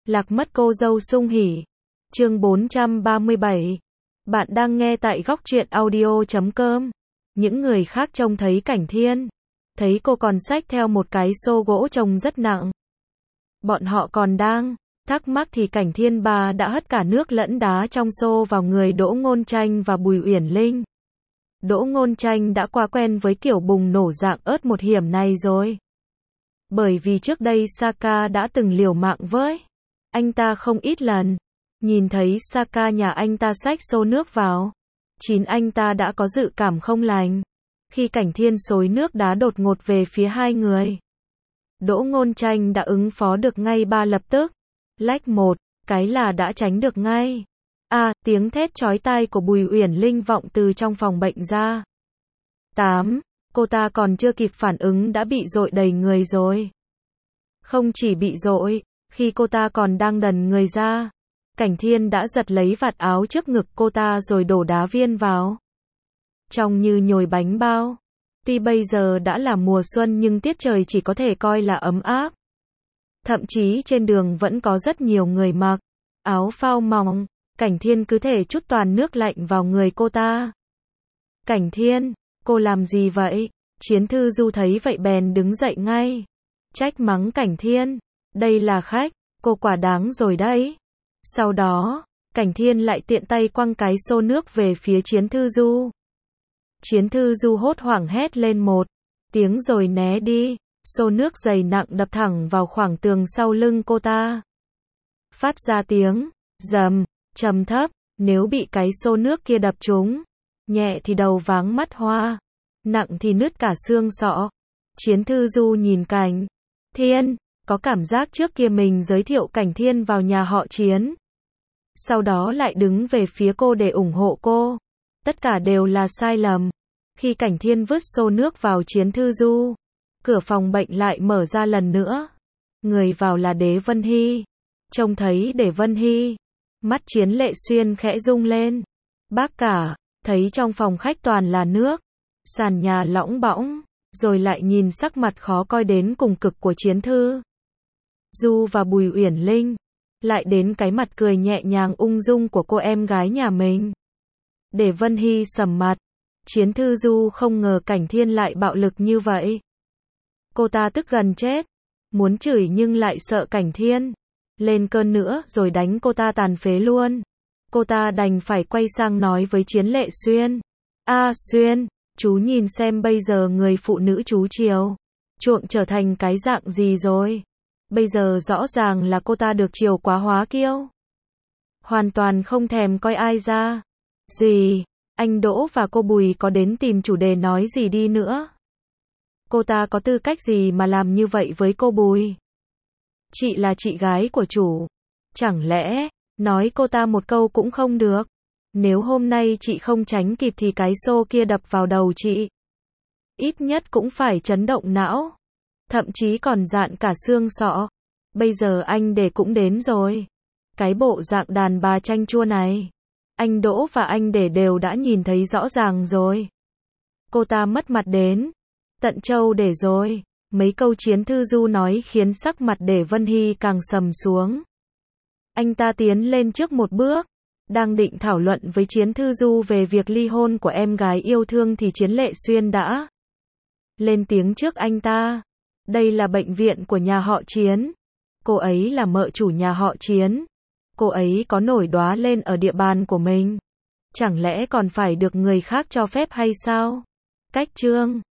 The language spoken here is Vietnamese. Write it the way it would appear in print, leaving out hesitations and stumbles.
Lạc mất cô dâu sung hỉ. Chương 437. Bạn đang nghe tại góc truyện audio.com. Những người khác trông thấy Cảnh Thiên, thấy cô còn xách theo một cái xô gỗ trông rất nặng. Bọn họ còn đang thắc mắc thì Cảnh Thiên bà đã hất cả nước lẫn đá trong xô vào người Đỗ Ngôn Tranh và Bùi Uyển Linh. Đỗ Ngôn Tranh đã quá quen với kiểu bùng nổ dạng ớt một hiểm này rồi. Bởi vì trước đây Saka đã từng liều mạng với anh ta không ít lần. Nhìn thấy Saka nhà anh ta xách xô nước vào, anh ta đã có dự cảm không lành. Khi Cảnh Thiên xối nước đá đột ngột về phía hai người, Đỗ Ngôn Tranh đã ứng phó được ngay lập tức. Lách một cái là đã tránh được ngay. Tiếng thét chói tai của Bùi Uyển Linh vọng từ trong phòng bệnh ra. Cô ta còn chưa kịp phản ứng đã bị dội đầy người rồi. Không chỉ bị dội, khi cô ta còn đang đần người ra, Cảnh Thiên đã giật lấy vạt áo trước ngực cô ta rồi đổ đá viên vào. Trông như nhồi bánh bao. Tuy bây giờ đã là mùa xuân nhưng tiết trời chỉ có thể coi là ấm áp. Thậm chí trên đường vẫn có rất nhiều người mặc áo phao mỏng. Cảnh Thiên cứ thể trút toàn nước lạnh vào người cô ta. Cảnh Thiên, cô làm gì vậy? Chiến Thư Du thấy vậy bèn đứng dậy ngay. Trách mắng Cảnh Thiên, đây là khách, cô quả đáng rồi đấy. Sau đó, Cảnh Thiên lại tiện tay quăng cái xô nước về phía Chiến Thư Du. Chiến Thư Du hốt hoảng hét lên một tiếng rồi né đi. Xô nước dày nặng đập thẳng vào khoảng tường sau lưng cô ta. Phát ra tiếng rầm, trầm thấp. Nếu bị cái xô nước kia đập trúng, nhẹ thì đầu váng mắt hoa, nặng thì nứt cả xương sọ. Chiến Thư Du nhìn Cảnh Thiên, có cảm giác trước kia mình giới thiệu Cảnh Thiên vào nhà họ Chiến, sau đó lại đứng về phía cô để ủng hộ cô. Tất cả đều là sai lầm. Khi Cảnh Thiên vứt xô nước vào Chiến Thư Du, cửa phòng bệnh lại mở ra lần nữa. Người vào là Đế Vân Hy. Trông thấy Đế Vân Hy, mắt Chiến Lệ Xuyên khẽ rung lên. Bác cả, thấy trong phòng khách toàn là nước, sàn nhà lõng bõng, rồi lại nhìn sắc mặt khó coi đến cùng cực của Chiến Thư Du và Bùi Uyển Linh, lại đến cái mặt cười nhẹ nhàng ung dung của cô em gái nhà mình. Để Vân Hy sầm mặt. Chiến Thư Du không ngờ Cảnh Thiên lại bạo lực như vậy. Cô ta tức gần chết, muốn chửi nhưng lại sợ Cảnh Thiên lên cơn nữa rồi đánh cô ta tàn phế luôn. Cô ta đành phải quay sang nói với Chiến Lệ Xuyên. Xuyên, chú nhìn xem bây giờ người phụ nữ chú chiều chuộng trở thành cái dạng gì rồi. Bây giờ rõ ràng là cô ta được chiều quá hóa kiêu. Hoàn toàn không thèm coi ai ra gì. Anh Đỗ và cô Bùi có đến tìm chủ đề nói gì đi nữa. Cô ta có tư cách gì mà làm như vậy với cô Bùi? Chị là chị gái của chủ. Chẳng lẽ nói cô ta một câu cũng không được? Nếu hôm nay chị không tránh kịp thì cái xô kia đập vào đầu chị, ít nhất cũng phải chấn động não, thậm chí còn rạn cả xương sọ. Bây giờ anh Để cũng đến rồi. Cái bộ dạng đàn bà chanh chua này, anh Đỗ và anh Để đều đã nhìn thấy rõ ràng rồi. Cô ta mất mặt đến tận châu Để rồi. Mấy câu Chiến Thư Du nói khiến sắc mặt Để Vân Hy càng sầm xuống. Anh ta tiến lên trước một bước, đang định thảo luận với Chiến Thư Du về việc ly hôn của em gái yêu thương thì Chiến Lệ Xuyên đã lên tiếng trước anh ta. Đây là bệnh viện của nhà họ Chiến. Cô ấy là mợ chủ nhà họ Chiến. Cô ấy có nổi đoá lên ở địa bàn của mình, chẳng lẽ còn phải được người khác cho phép hay sao? Cách chương